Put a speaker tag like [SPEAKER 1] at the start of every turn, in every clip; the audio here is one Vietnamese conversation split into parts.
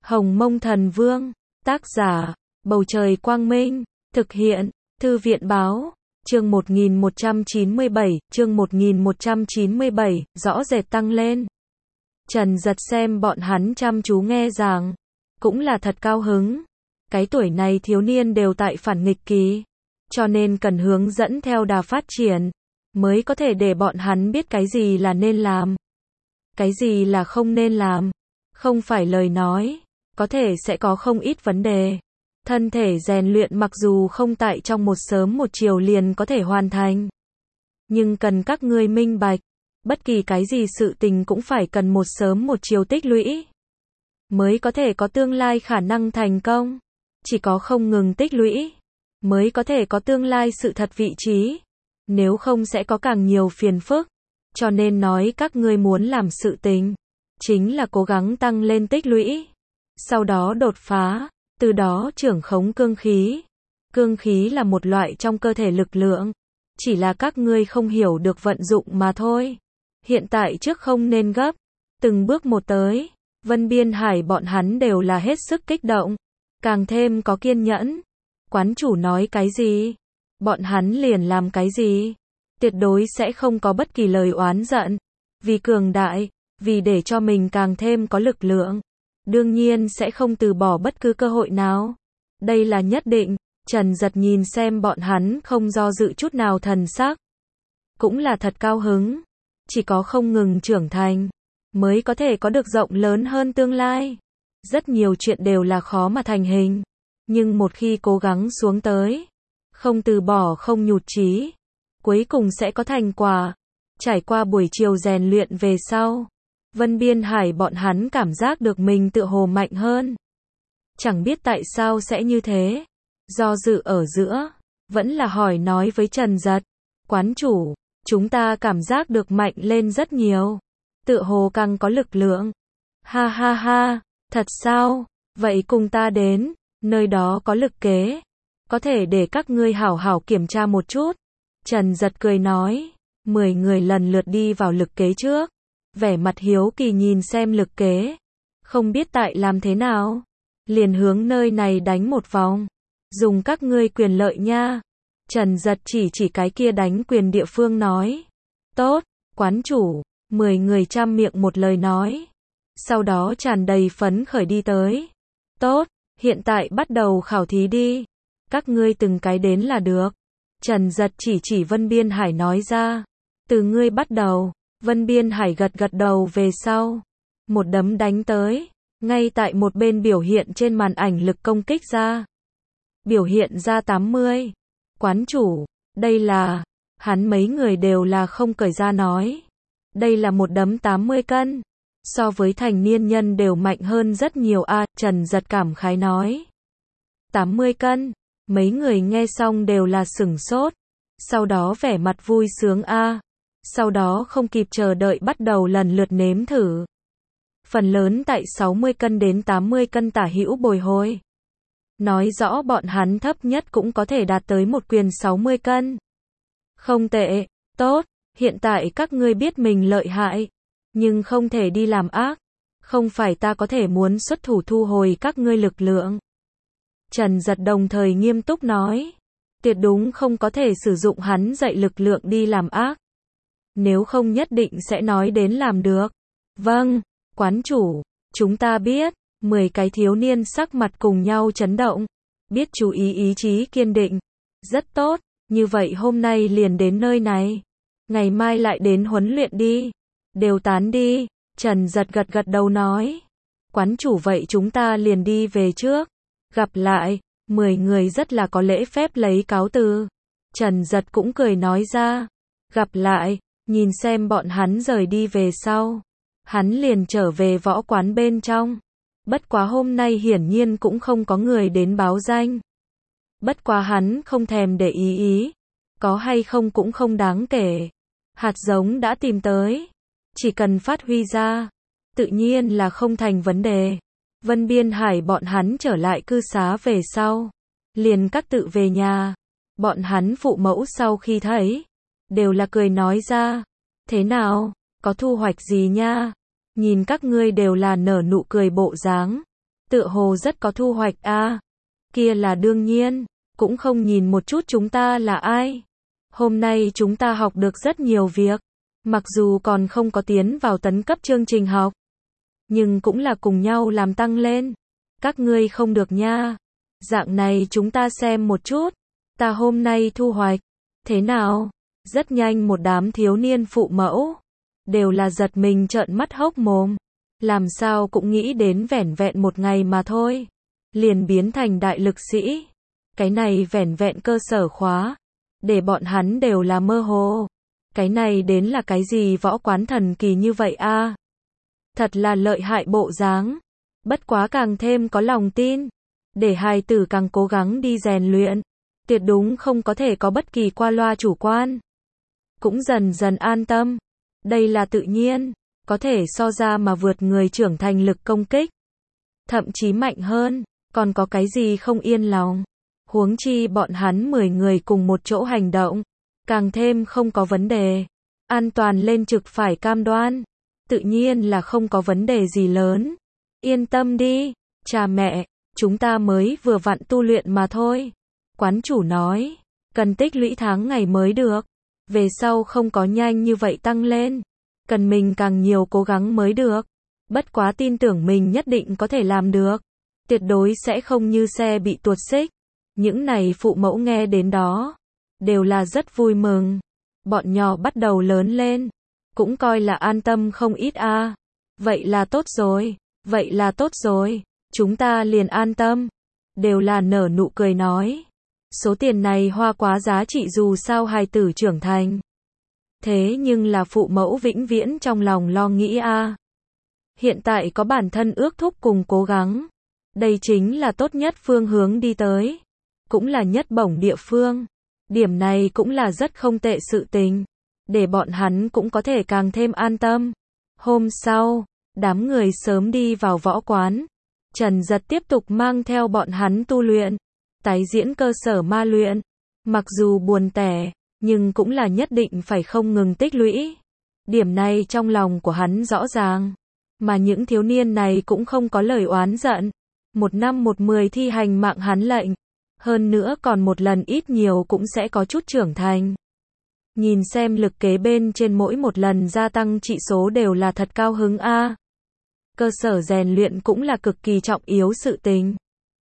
[SPEAKER 1] Hồng Mông Thần Vương, tác giả, Bầu Trời Quang Minh, thực hiện, Thư viện Báo, chương 1197, rõ rệt tăng lên. Trần Giật xem bọn hắn chăm chú nghe giảng, cũng là thật cao hứng. Cái tuổi này thiếu niên đều tại phản nghịch kỳ, cho nên cần hướng dẫn theo đà phát triển, mới có thể để bọn hắn biết cái gì là nên làm, cái gì là không nên làm. Không phải lời nói, có thể sẽ có không ít vấn đề. Thân thể rèn luyện mặc dù không tại trong một sớm một chiều liền có thể hoàn thành, nhưng cần các ngươi minh bạch, bất kỳ cái gì sự tình cũng phải cần một sớm một chiều tích lũy, mới có thể có tương lai khả năng thành công. Chỉ có không ngừng tích lũy, mới có thể có tương lai sự thật vị trí, nếu không sẽ có càng nhiều phiền phức. Cho nên nói các ngươi muốn làm sự tình, chính là cố gắng tăng lên tích lũy, sau đó đột phá, từ đó trưởng khống cương khí. Cương khí là một loại trong cơ thể lực lượng, chỉ là các ngươi không hiểu được vận dụng mà thôi. Hiện tại trước không nên gấp, từng bước một tới. Vân Biên Hải bọn hắn đều là hết sức kích động, càng thêm có kiên nhẫn. Quán chủ nói cái gì, bọn hắn liền làm cái gì, tuyệt đối sẽ không có bất kỳ lời oán giận. Vì cường đại, vì để cho mình càng thêm có lực lượng, đương nhiên sẽ không từ bỏ bất cứ cơ hội nào. Đây là nhất định. Trần Giật nhìn xem bọn hắn không do dự chút nào thần sắc, cũng là thật cao hứng. Chỉ có không ngừng trưởng thành, mới có thể có được rộng lớn hơn tương lai. Rất nhiều chuyện đều là khó mà thành hình, nhưng một khi cố gắng xuống tới, không từ bỏ không nhụt chí, cuối cùng sẽ có thành quả. Trải qua buổi chiều rèn luyện về sau, Vân Biên Hải bọn hắn cảm giác được mình tựa hồ mạnh hơn. Chẳng biết tại sao sẽ như thế, do dự ở giữa, vẫn là hỏi nói với Trần Giật, quán chủ, chúng ta cảm giác được mạnh lên rất nhiều, tựa hồ càng có lực lượng. Ha ha ha, thật sao? Vậy cùng ta đến, nơi đó có lực kế, có thể để các ngươi hảo hảo kiểm tra một chút. Trần Giật cười nói, 10 người lần lượt đi vào lực kế trước, vẻ mặt hiếu kỳ nhìn xem lực kế, không biết tại làm thế nào, liền hướng nơi này đánh một vòng, dùng các ngươi quyền lợi nha. Trần Giật chỉ cái kia đánh quyền địa phương nói, tốt, quán chủ. 10 người trăm miệng một lời nói, sau đó tràn đầy phấn khởi đi tới. Tốt, hiện tại bắt đầu khảo thí đi, các ngươi từng cái đến là được. Trần Giật chỉ Vân Biên Hải nói ra, từ ngươi bắt đầu. Vân Biên Hải gật đầu về sau, một đấm đánh tới, ngay tại một bên biểu hiện trên màn ảnh lực công kích ra, biểu hiện ra 80. Quán chủ, đây là, hắn mấy người đều là không cởi ra nói, đây là một đấm 80 cân, so với thành niên nhân đều mạnh hơn rất nhiều a. Trần Giật cảm khái nói, 80 cân, mấy người nghe xong đều là sửng sốt, sau đó vẻ mặt vui sướng a. Sau đó không kịp chờ đợi bắt đầu lần lượt nếm thử. Phần lớn tại 60 cân đến 80 cân tả hữu bồi hồi. Nói rõ bọn hắn thấp nhất cũng có thể đạt tới một quyền 60 cân. Không tệ, tốt, hiện tại các ngươi biết mình lợi hại, nhưng không thể đi làm ác. Không phải ta có thể muốn xuất thủ thu hồi các ngươi lực lượng. Trần Giật đồng thời nghiêm túc nói, tuyệt đúng không có thể sử dụng hắn dạy lực lượng đi làm ác. Nếu không nhất định sẽ nói đến làm được. Vâng, quán chủ, chúng ta biết. 10 cái thiếu niên sắc mặt cùng nhau chấn động, biết chú ý chí kiên định. Rất tốt, như vậy hôm nay liền đến nơi này, ngày mai lại đến huấn luyện đi. Đều tán đi. Trần Giật gật đầu nói, quán chủ vậy chúng ta liền đi về trước. Gặp lại. 10 người rất là có lễ phép lấy cáo từ. Trần Giật cũng cười nói ra, gặp lại. Nhìn xem bọn hắn rời đi về sau, hắn liền trở về võ quán bên trong. Bất quá hôm nay hiển nhiên cũng không có người đến báo danh. Bất quá hắn không thèm để ý, có hay không cũng không đáng kể. Hạt giống đã tìm tới, chỉ cần phát huy ra, tự nhiên là không thành vấn đề. Vân Biên Hải bọn hắn trở lại cư xá về sau, liền các tự về nhà. Bọn hắn phụ mẫu sau khi thấy, đều là cười nói ra, thế nào, có thu hoạch gì nha? Nhìn các ngươi đều là nở nụ cười bộ dáng, tựa hồ rất có thu hoạch a. Kia là đương nhiên, cũng không nhìn một chút chúng ta là ai. Hôm nay chúng ta học được rất nhiều việc, mặc dù còn không có tiến vào tấn cấp chương trình học, nhưng cũng là cùng nhau làm tăng lên. Các ngươi không được nha. Dạng này chúng ta xem một chút, ta hôm nay thu hoạch thế nào? Rất nhanh một đám thiếu niên phụ mẫu đều là giật mình trợn mắt hốc mồm, làm sao cũng nghĩ đến vẻn vẹn một ngày mà thôi, liền biến thành đại lực sĩ. Cái này vẻn vẹn cơ sở khóa, để bọn hắn đều là mơ hồ. Cái này đến là cái gì võ quán thần kỳ như vậy a? Thật là lợi hại bộ dáng. Bất quá càng thêm có lòng tin, để hài tử càng cố gắng đi rèn luyện, tuyệt đúng không có thể có bất kỳ qua loa chủ quan. Cũng dần dần an tâm, đây là tự nhiên, có thể so ra mà vượt người trưởng thành lực công kích, thậm chí mạnh hơn, còn có cái gì không yên lòng. Huống chi bọn hắn 10 người cùng một chỗ hành động, càng thêm không có vấn đề. An toàn lên trực phải cam đoan, tự nhiên là không có vấn đề gì lớn. Yên tâm đi, cha mẹ, chúng ta mới vừa vặn tu luyện mà thôi. Quán chủ nói, cần tích lũy tháng ngày mới được, về sau không có nhanh như vậy tăng lên, cần mình càng nhiều cố gắng mới được. Bất quá tin tưởng mình nhất định có thể làm được, tuyệt đối sẽ không như xe bị tuột xích. Những này phụ mẫu nghe đến đó, đều là rất vui mừng. Bọn nhỏ bắt đầu lớn lên, cũng coi là an tâm không ít a. Vậy là tốt rồi, vậy là tốt rồi, chúng ta liền an tâm. Đều là nở nụ cười nói, số tiền này hoa quá giá trị dù sao hài tử trưởng thành. Thế nhưng là phụ mẫu vĩnh viễn trong lòng lo nghĩ a. Hiện tại có bản thân ước thúc cùng cố gắng, đây chính là tốt nhất phương hướng đi tới, cũng là nhất bổng địa phương. Điểm này cũng là rất không tệ sự tình, để bọn hắn cũng có thể càng thêm an tâm. Hôm sau, đám người sớm đi vào võ quán. Trần Giật tiếp tục mang theo bọn hắn tu luyện, tái diễn cơ sở ma luyện. Mặc dù buồn tẻ, nhưng cũng là nhất định phải không ngừng tích lũy. Điểm này trong lòng của hắn rõ ràng. Mà những thiếu niên này cũng không có lời oán giận. 1 năm 1 10 thi hành mạng hắn lệnh. Hơn nữa còn một lần ít nhiều cũng sẽ có chút trưởng thành. Nhìn xem lực kế bên trên mỗi một lần gia tăng trị số đều là thật cao hứng a. Cơ sở rèn luyện cũng là cực kỳ trọng yếu sự tình.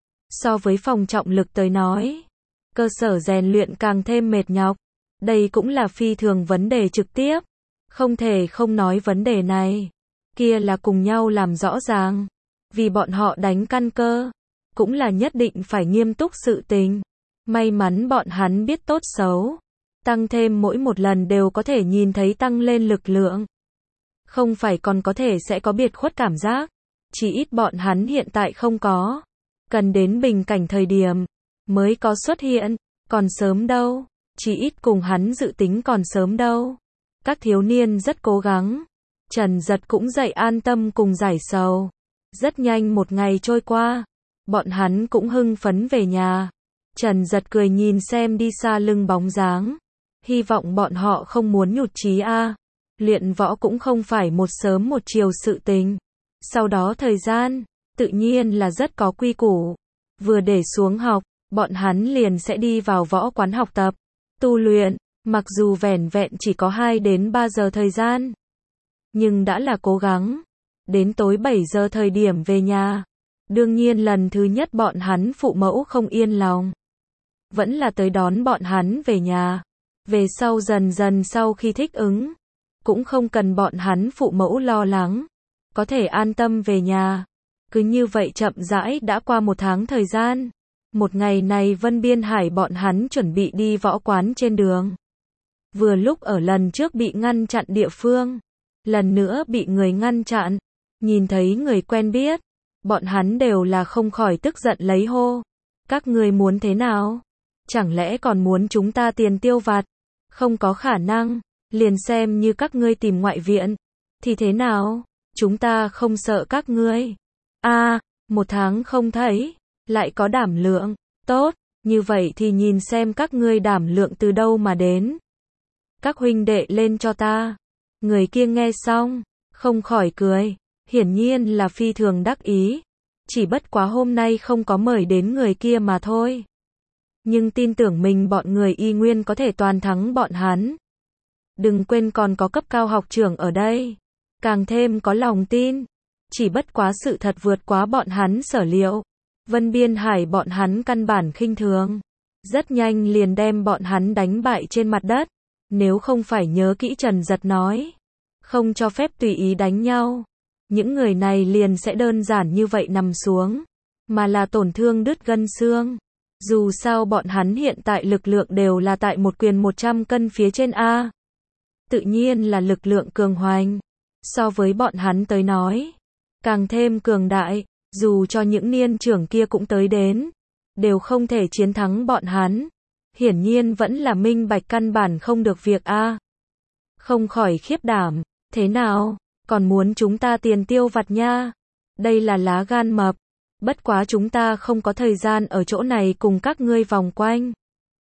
[SPEAKER 1] So với phòng trọng lực tới nói, cơ sở rèn luyện càng thêm mệt nhọc. Đây cũng là phi thường vấn đề trực tiếp. Không thể không nói vấn đề này. Kia là cùng nhau làm rõ ràng. Vì bọn họ đánh căn cơ, cũng là nhất định phải nghiêm túc sự tình. May mắn bọn hắn biết tốt xấu. Tăng thêm mỗi một lần đều có thể nhìn thấy tăng lên lực lượng. Không phải còn có thể sẽ có biệt khuất cảm giác. Chỉ ít bọn hắn hiện tại không có. Cần đến bình cảnh thời điểm mới có xuất hiện. Còn sớm đâu. Chỉ ít cùng hắn dự tính còn sớm đâu. Các thiếu niên rất cố gắng. Trần Giật cũng dậy an tâm cùng giải sầu. Rất nhanh một ngày trôi qua. Bọn hắn cũng hưng phấn về nhà. Trần Giật cười nhìn xem đi xa lưng bóng dáng. Hy vọng bọn họ không muốn nhụt chí a. Luyện võ cũng không phải một sớm một chiều sự tình. Sau đó thời gian, tự nhiên là rất có quy củ. Vừa để xuống học, bọn hắn liền sẽ đi vào võ quán học tập, tu luyện. Mặc dù vẻn vẹn chỉ có 2 đến 3 giờ thời gian, nhưng đã là cố gắng. Đến tối 7 giờ thời điểm về nhà. Đương nhiên lần thứ nhất bọn hắn phụ mẫu không yên lòng. Vẫn là tới đón bọn hắn về nhà. Về sau dần dần sau khi thích ứng, cũng không cần bọn hắn phụ mẫu lo lắng. Có thể an tâm về nhà. Cứ như vậy chậm rãi đã qua 1 tháng thời gian. Một ngày này Vân Biên Hải bọn hắn chuẩn bị đi võ quán trên đường. Vừa lúc ở lần trước bị ngăn chặn địa phương. Lần nữa bị người ngăn chặn. Nhìn thấy người quen biết. Bọn hắn đều là không khỏi tức giận lấy hô. Các ngươi muốn thế nào? Chẳng lẽ còn muốn chúng ta tiền tiêu vặt? Không có khả năng. Liền xem như các ngươi tìm ngoại viện. Thì thế nào? Chúng ta không sợ các ngươi. 1 tháng không thấy. Lại có đảm lượng. Tốt. Như vậy thì nhìn xem các ngươi đảm lượng từ đâu mà đến. Các huynh đệ lên cho ta. Người kia nghe xong. Không khỏi cười. Hiển nhiên là phi thường đắc ý. chỉ bất quá hôm nay không có mời đến người kia mà thôi. Nhưng tin tưởng mình bọn người y nguyên có thể toàn thắng bọn hắn. Đừng quên còn có cấp cao học trưởng ở đây. Càng thêm có lòng tin. Chỉ bất quá sự thật vượt quá bọn hắn sở liệu. Vân Biên Hải bọn hắn căn bản khinh thường. Rất nhanh liền đem bọn hắn đánh bại trên mặt đất. Nếu không phải nhớ kỹ Trần Giật nói. Không cho phép tùy ý đánh nhau. Những người này liền sẽ đơn giản như vậy nằm xuống. Mà là tổn thương đứt gân xương. Dù sao bọn hắn hiện tại lực lượng đều là tại một quyền 100 cân phía trên A. Tự nhiên là lực lượng cường hoành. So với bọn hắn tới nói. Càng thêm cường đại. Dù cho những niên trưởng kia cũng tới đến. Đều không thể chiến thắng bọn hắn. Hiển nhiên vẫn là minh bạch căn bản không được việc A. Không khỏi khiếp đảm. Thế nào? Còn muốn chúng ta tiền tiêu vặt nha. Đây là lá gan mập. Bất quá chúng ta không có thời gian ở chỗ này cùng các ngươi vòng quanh.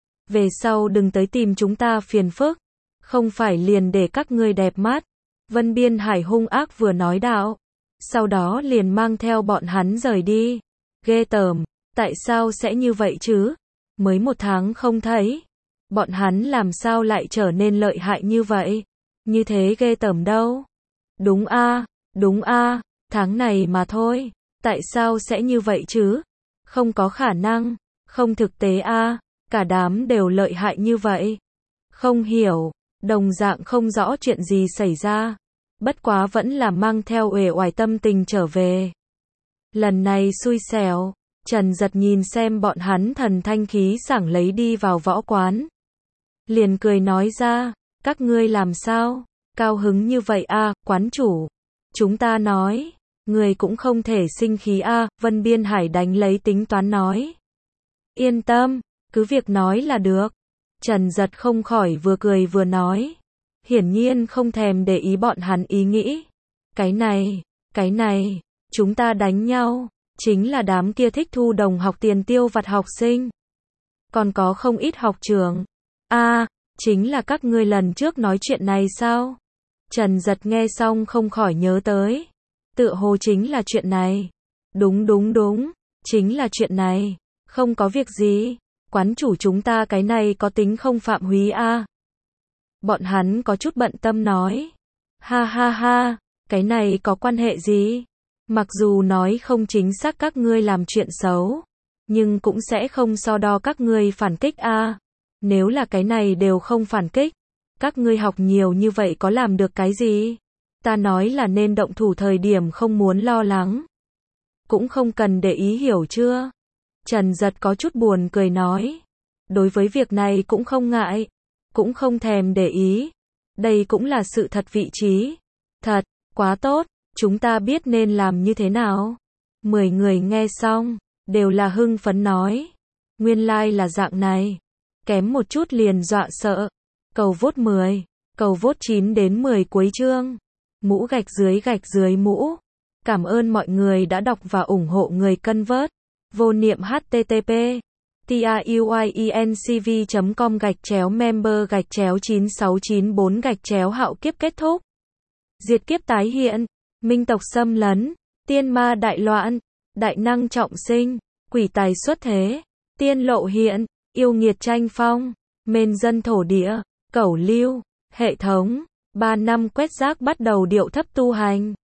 [SPEAKER 1] Về sau đừng tới tìm chúng ta phiền phức. Không phải liền để các ngươi đẹp mắt. Vân Biên Hải hung ác vừa nói đạo. Sau đó liền mang theo bọn hắn rời đi. Ghê tởm. Tại sao sẽ như vậy chứ? Mới 1 tháng không thấy. Bọn hắn làm sao lại trở nên lợi hại như vậy? Như thế ghê tởm đâu? Đúng a, đúng a, tháng này mà thôi. Tại sao sẽ như vậy chứ? Không có khả năng, không thực tế a, cả đám đều lợi hại như vậy. Không hiểu, đồng dạng không rõ chuyện gì xảy ra. Bất quá vẫn là mang theo uể oải tâm tình trở về. Lần này xui xẻo, Trần Giật nhìn xem bọn hắn thần thanh khí sảng lấy đi vào võ quán. Liền cười nói ra, các ngươi làm sao? Cao hứng như vậy a, quán chủ. Chúng ta nói, người cũng không thể sinh khí a, Vân Biên Hải đánh lấy tính toán nói. Yên tâm, cứ việc nói là được. Trần Giật không khỏi vừa cười vừa nói. Hiển nhiên không thèm để ý bọn hắn ý nghĩ. Cái này, chúng ta đánh nhau, chính là đám kia thích thu đồng học tiền tiêu vặt học sinh. Còn có không ít học trưởng. Chính là các ngươi lần trước nói chuyện này sao? Trần Giật nghe xong không khỏi nhớ tới. Tựa hồ chính là chuyện này. Đúng, chính là chuyện này. Không có việc gì. Quán chủ chúng ta cái này có tính không phạm húy a? Bọn hắn có chút bận tâm nói. Ha, cái này có quan hệ gì? Mặc dù nói không chính xác các ngươi làm chuyện xấu, nhưng cũng sẽ không so đo các ngươi phản kích a. Nếu là cái này đều không phản kích, các ngươi học nhiều như vậy có làm được cái gì? Ta nói là nên động thủ thời điểm không muốn lo lắng. Cũng không cần để ý hiểu chưa? Trần Giật có chút buồn cười nói. Đối với việc này cũng không ngại, cũng không thèm để ý. Đây cũng là sự thật vị trí. Thật, quá tốt, chúng ta biết nên làm như thế nào. 10 người nghe xong, đều là hưng phấn nói. Nguyên lai là dạng này. Kém một chút liền dọa sợ. Cầu vote 10, cầu vote 9 đến 10 cuối chương. Mũ gạch dưới mũ. Cảm ơn mọi người đã đọc và ủng hộ người cân vớt. Vô niệm http truyencv.com/member/9694 hạo kiếp kết thúc. Diệt kiếp tái hiện. Minh tộc xâm lấn. Tiên ma đại loạn. Đại năng trọng sinh. Quỷ tài xuất thế. Tiên lộ hiện. Yêu nghiệt tranh phong. Mên dân thổ địa. Cẩu lưu. Hệ thống. 3 năm quét rác bắt đầu điệu thấp tu hành.